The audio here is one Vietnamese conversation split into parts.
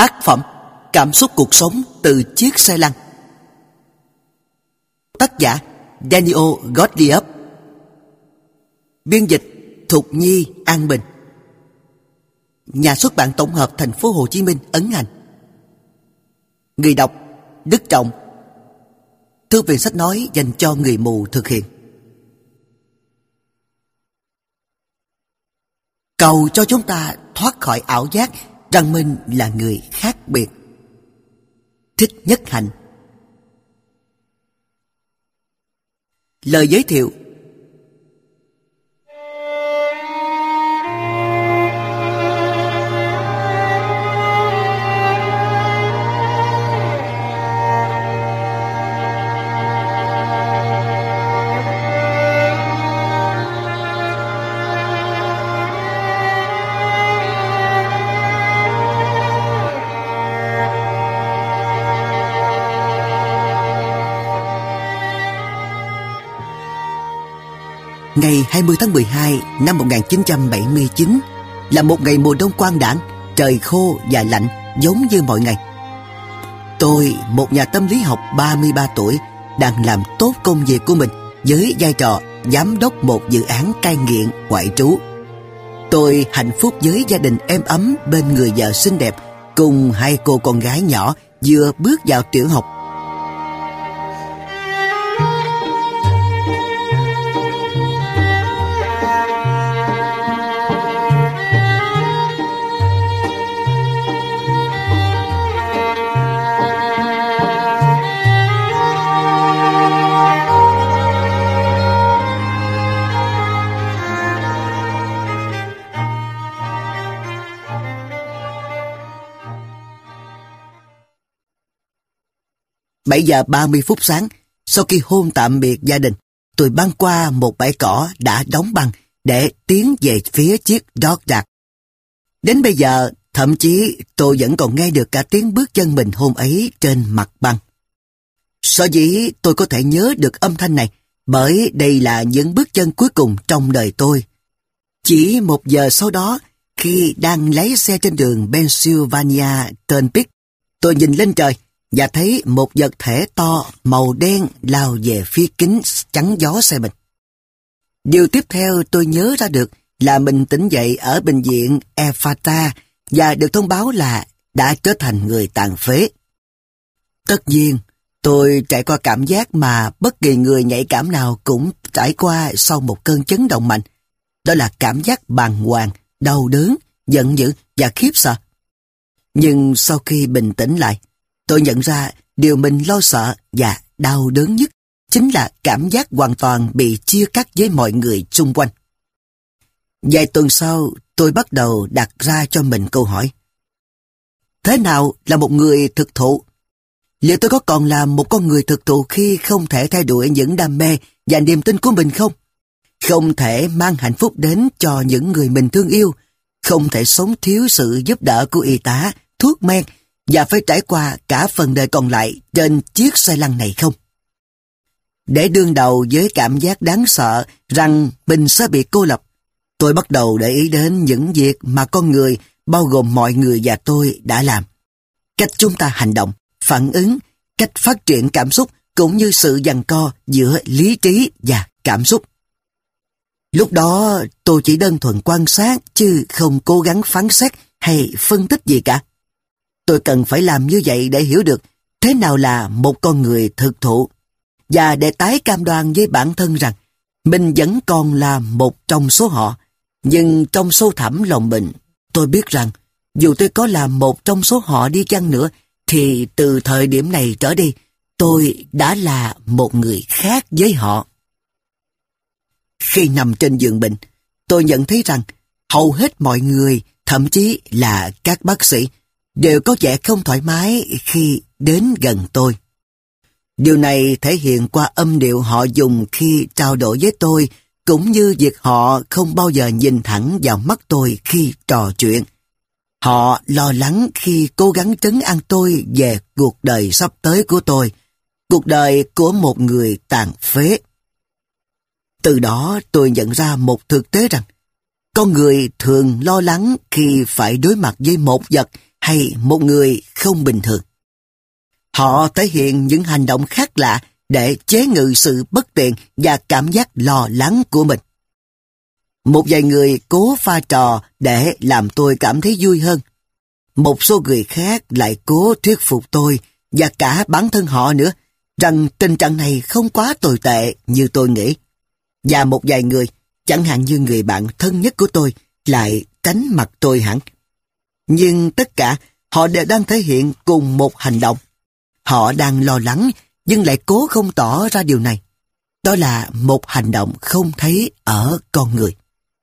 Tác phẩm Cảm xúc cuộc sống từ chiếc xe lăn. Tác giả Daniel Gottlieb. Biên dịch Thục Nhi An Bình. Nhà xuất bản tổng hợp Thành phố Hồ Chí Minh ấn hành. Người đọc Đức Trọng. Thư viện sách nói dành cho người mù thực hiện. Cầu cho chúng ta thoát khỏi ảo giác rằng mình là người khác biệt. Thích Nhất Hạnh. Lời giới thiệu. Ngày 20 tháng 12 năm 1979 là một ngày mùa đông quang đãng, trời khô và lạnh giống như mọi ngày. Tôi, một nhà tâm lý học 33 tuổi, đang làm tốt công việc của mình với vai trò giám đốc một dự án cai nghiện ngoại trú. Tôi hạnh phúc với gia đình êm ấm bên người vợ xinh đẹp cùng hai cô con gái nhỏ vừa bước vào tiểu học. Bảy giờ 30 phút sáng, sau khi hôn tạm biệt gia đình, tôi băng qua một bãi cỏ đã đóng băng để tiến về phía chiếc Dodge. Đến bây giờ, thậm chí tôi vẫn còn nghe được cả tiếng bước chân mình hôm ấy trên mặt băng. Sở dĩ tôi có thể nhớ được âm thanh này, bởi đây là những bước chân cuối cùng trong đời tôi. Chỉ 1 giờ sau đó, khi đang lái xe trên đường Pennsylvania Turnpike, tôi nhìn lên trời và thấy một vật thể to màu đen lao về phía kính chắn gió xe mình. Điều tiếp theo tôi nhớ ra được là mình tỉnh dậy ở bệnh viện Ephrata và được thông báo là đã trở thành người tàn phế. Tất nhiên, tôi trải qua cảm giác mà bất kỳ người nhạy cảm nào cũng trải qua sau một cơn chấn động mạnh. Đó là cảm giác bàng hoàng, đau đớn, giận dữ và khiếp sợ. Nhưng sau khi bình tĩnh lại, tôi nhận ra điều mình lo sợ và đau đớn nhất chính là cảm giác hoàn toàn bị chia cắt với mọi người xung quanh. Vài tuần sau, tôi bắt đầu đặt ra cho mình câu hỏi. Thế nào là một người thực thụ? Liệu tôi có còn là một con người thực thụ khi không thể theo đuổi những đam mê và niềm tin của mình không? Không thể mang hạnh phúc đến cho những người mình thương yêu, không thể sống thiếu sự giúp đỡ của y tá, thuốc men, và phải trải qua cả phần đời còn lại trên chiếc xe lăn này không? Để đương đầu với cảm giác đáng sợ rằng mình sẽ bị cô lập, tôi bắt đầu để ý đến những việc mà con người, bao gồm mọi người và tôi đã làm. Cách chúng ta hành động, phản ứng, cách phát triển cảm xúc cũng như sự giằng co giữa lý trí và cảm xúc. Lúc đó tôi chỉ đơn thuần quan sát chứ không cố gắng phán xét hay phân tích gì cả. Tôi cần phải làm như vậy để hiểu được thế nào là một con người thực thụ và để tái cam đoan với bản thân rằng mình vẫn còn là một trong số họ. Nhưng trong sâu thẳm lòng mình, tôi biết rằng dù tôi có là một trong số họ đi chăng nữa thì từ thời điểm này trở đi tôi đã là một người khác với họ. Khi nằm trên giường bệnh, tôi nhận thấy rằng hầu hết mọi người, thậm chí là các bác sĩ, đều có vẻ không thoải mái khi đến gần tôi. Điều này thể hiện qua âm điệu họ dùng khi trao đổi với tôi, cũng như việc họ không bao giờ nhìn thẳng vào mắt tôi khi trò chuyện. Họ lo lắng khi cố gắng trấn an tôi về cuộc đời sắp tới của tôi, cuộc đời của một người tàn phế. Từ đó tôi nhận ra một thực tế rằng con người thường lo lắng khi phải đối mặt với một vật hay một người không bình thường. Họ thể hiện những hành động khác lạ để chế ngự sự bất tiện và cảm giác lo lắng của mình. Một vài người cố pha trò để làm tôi cảm thấy vui hơn. Một số người khác lại cố thuyết phục tôi và cả bản thân họ nữa rằng tình trạng này không quá tồi tệ như tôi nghĩ. Và một vài người, chẳng hạn như người bạn thân nhất của tôi, lại tránh mặt tôi hẳn. Nhưng tất cả họ đều đang thể hiện cùng một hành động. Họ đang lo lắng nhưng lại cố không tỏ ra điều này. Đó là một hành động không thấy ở con người.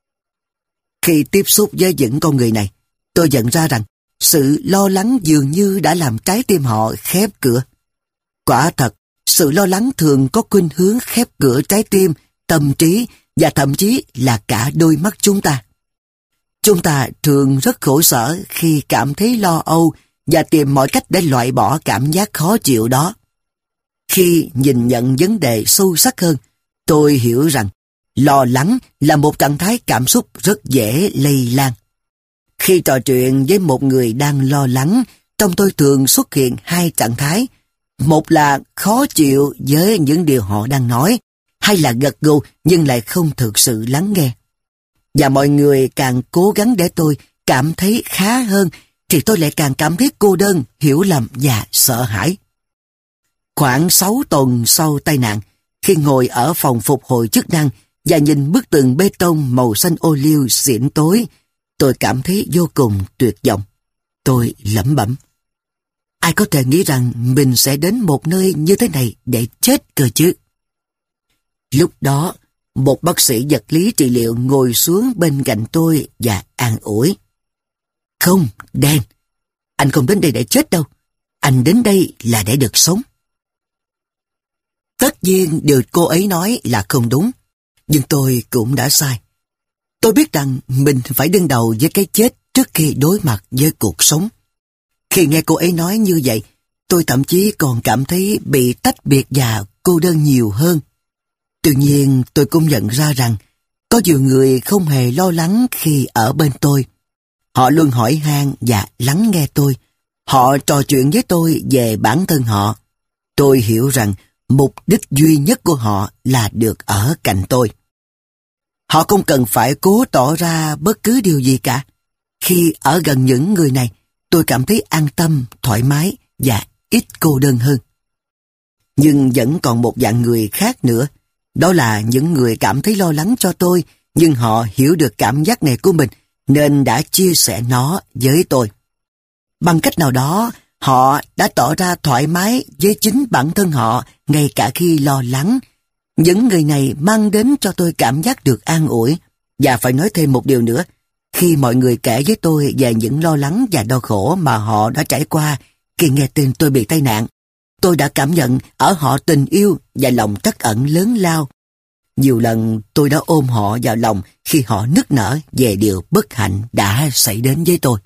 Khi tiếp xúc với những con người này, tôi nhận ra rằng sự lo lắng dường như đã làm trái tim họ khép cửa. Quả thật, sự lo lắng thường có khuynh hướng khép cửa trái tim, tâm trí và thậm chí là cả đôi mắt chúng ta. Chúng ta thường rất khổ sở khi cảm thấy lo âu và tìm mọi cách để loại bỏ cảm giác khó chịu đó. Khi nhìn nhận vấn đề sâu sắc hơn, tôi hiểu rằng lo lắng là một trạng thái cảm xúc rất dễ lây lan. Khi trò chuyện với một người đang lo lắng, trong tôi thường xuất hiện hai trạng thái. Một là khó chịu với những điều họ đang nói, hay là gật gù nhưng lại không thực sự lắng nghe. Và mọi người càng cố gắng để tôi cảm thấy khá hơn, thì tôi lại càng cảm thấy cô đơn, hiểu lầm và sợ hãi. Khoảng 6 tuần sau tai nạn, khi ngồi ở phòng phục hồi chức năng và nhìn bức tường bê tông màu xanh ô liu xỉn tối, tôi cảm thấy vô cùng tuyệt vọng. Tôi lẩm bẩm: ai có thể nghĩ rằng mình sẽ đến một nơi như thế này để chết cơ chứ? Lúc đó, một bác sĩ vật lý trị liệu ngồi xuống bên cạnh tôi và an ủi: không, Dan, anh không đến đây để chết đâu. Anh đến đây là để được sống. Tất nhiên điều cô ấy nói là không đúng, nhưng tôi cũng đã sai. Tôi biết rằng mình phải đương đầu với cái chết trước khi đối mặt với cuộc sống. Khi nghe cô ấy nói như vậy, tôi thậm chí còn cảm thấy bị tách biệt và cô đơn nhiều hơn. Tuy nhiên, tôi cũng nhận ra rằng có nhiều người không hề lo lắng khi ở bên tôi. Họ luôn hỏi han và lắng nghe tôi. Họ trò chuyện với tôi về bản thân họ. Tôi hiểu rằng mục đích duy nhất của họ là được ở cạnh tôi. Họ không cần phải cố tỏ ra bất cứ điều gì cả. Khi ở gần những người này, tôi cảm thấy an tâm, thoải mái và ít cô đơn hơn. Nhưng vẫn còn một dạng người khác nữa. Đó là những người cảm thấy lo lắng cho tôi, nhưng họ hiểu được cảm giác này của mình, nên đã chia sẻ nó với tôi. Bằng cách nào đó, họ đã tỏ ra thoải mái với chính bản thân họ, ngay cả khi lo lắng. Những người này mang đến cho tôi cảm giác được an ủi. Và phải nói thêm một điều nữa, khi mọi người kể với tôi về những lo lắng và đau khổ mà họ đã trải qua khi nghe tin tôi bị tai nạn, tôi đã cảm nhận ở họ tình yêu và lòng trắc ẩn lớn lao. Nhiều lần tôi đã ôm họ vào lòng khi họ nức nở về điều bất hạnh đã xảy đến với tôi.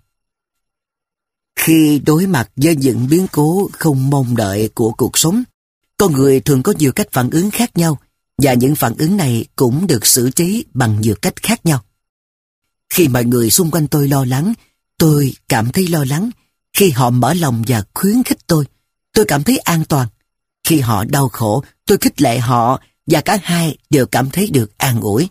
Khi đối mặt với những biến cố không mong đợi của cuộc sống, con người thường có nhiều cách phản ứng khác nhau, và những phản ứng này cũng được xử trí bằng nhiều cách khác nhau. Khi mọi người xung quanh tôi lo lắng, tôi cảm thấy lo lắng. Khi họ mở lòng và khuyến khích tôi cảm thấy an toàn. Khi họ đau khổ, tôi khích lệ họ, và cả hai đều cảm thấy được an ủi.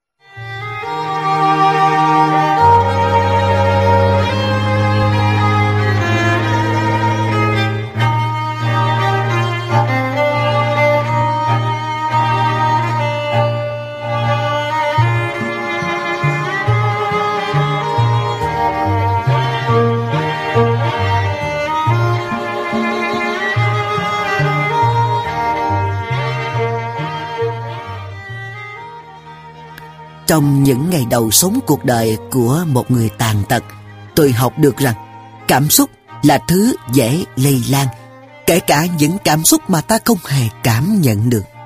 Trong những ngày đầu sống cuộc đời của một người tàn tật, tôi học được rằng cảm xúc là thứ dễ lây lan, kể cả những cảm xúc mà ta không hề cảm nhận được.